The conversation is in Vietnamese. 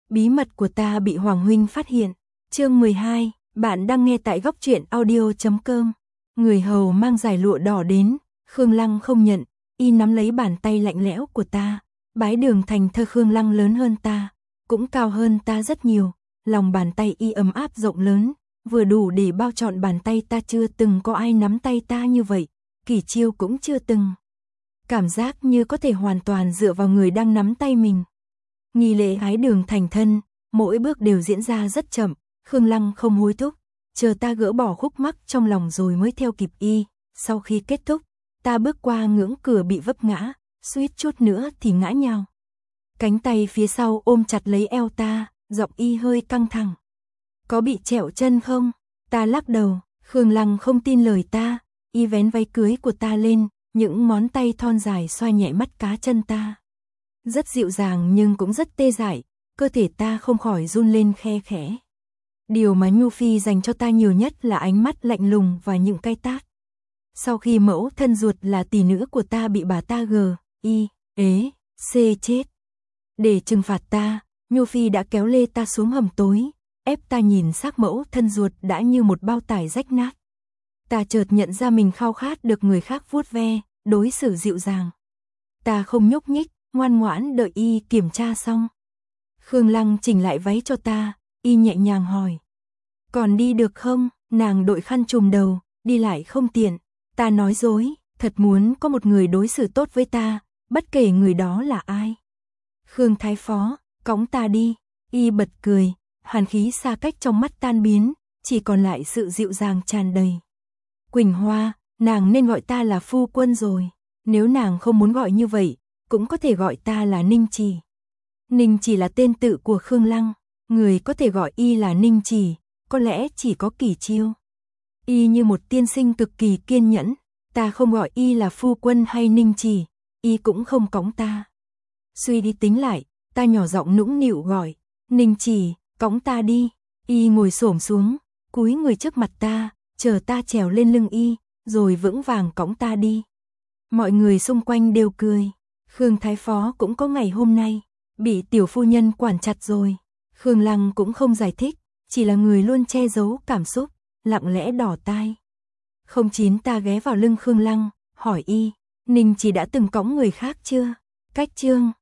Bí mật của ta bị Hoàng huynh phát hiện. Chương 12, bạn đang nghe tại góc truyện audio.com. Người hầu mang giải lụa đỏ đến, Khương Lăng không nhận, y nắm lấy bàn tay lạnh lẽo của ta. Bái Đường Thành Thơ Khương Lăng lớn hơn ta, cũng cao hơn ta rất nhiều, lòng bàn tay y ấm áp rộng lớn, vừa đủ để bao trọn bàn tay ta, chưa từng có ai nắm tay ta như vậy, Kỳ Chiêu cũng chưa từng. Cảm giác như có thể hoàn toàn dựa vào người đang nắm tay mình. Nghi lễ hái đường thành thân, mỗi bước đều diễn ra rất chậm, Khương Lăng không hối thúc, chờ ta gỡ bỏ khúc mắc trong lòng rồi mới theo kịp y. Sau khi kết thúc, ta bước qua ngưỡng cửa bị vấp ngã, suýt chút nữa thì ngã nhào. Cánh tay phía sau ôm chặt lấy eo ta, giọng y hơi căng thẳng. Có bị trẹo chân không? Ta lắc đầu, Khương Lăng không tin lời ta, y vén váy cưới của ta lên, những ngón tay thon dài xoa nhẹ mắt cá chân ta. Rất dịu dàng nhưng cũng rất tê dại, cơ thể ta không khỏi run lên khe khẽ. Điều mà Nhu Phi dành cho ta nhiều nhất là ánh mắt lạnh lùng và những cái tát. Sau khi mẫu thân ruột là tỷ nữ của ta bị bà ta chết. Để trừng phạt ta, Nhu Phi đã kéo lê ta xuống hầm tối, ép ta nhìn xác mẫu thân ruột đã như một bao tải rách nát. Ta chợt nhận ra mình khao khát được người khác vuốt ve, đối xử dịu dàng. Ta không nhúc nhích, ngoan ngoãn đợi y kiểm tra xong. Khương Lăng chỉnh lại váy cho ta, y nhẹ nhàng hỏi. Còn đi được không? Nàng đội khăn trùm đầu, đi lại không tiện. Ta nói dối, thật muốn có một người đối xử tốt với ta, bất kể người đó là ai. Khương Thái Phó, cõng ta đi. Y bật cười, hàn khí xa cách trong mắt tan biến, chỉ còn lại sự dịu dàng tràn đầy. Quỳnh Hoa, nàng nên gọi ta là phu quân rồi. Nếu nàng không muốn gọi như vậy, cũng có thể gọi ta là Ninh Trì. Ninh Trì là tên tự của Khương Lăng, người có thể gọi y là Ninh Trì, có lẽ chỉ có Kỳ Chiêu. Y như một tiên sinh cực kỳ kiên nhẫn, ta không gọi y là phu quân hay Ninh Trì, y cũng không cõng ta. Suy đi tính lại, ta nhỏ giọng nũng nịu gọi, Ninh Trì, cõng ta đi. Y ngồi xổm xuống, cúi người trước mặt ta, chờ ta trèo lên lưng y, rồi vững vàng cõng ta đi. Mọi người xung quanh đều cười. Khương Thái Phó cũng có ngày hôm nay, bị tiểu phu nhân quản chặt rồi. Khương Lăng cũng không giải thích, chỉ là người luôn che giấu cảm xúc, lặng lẽ đỏ tai. 09 ta ghé vào lưng Khương Lăng, hỏi y, Ninh Trì đã từng cõng người khác chưa? Cách chương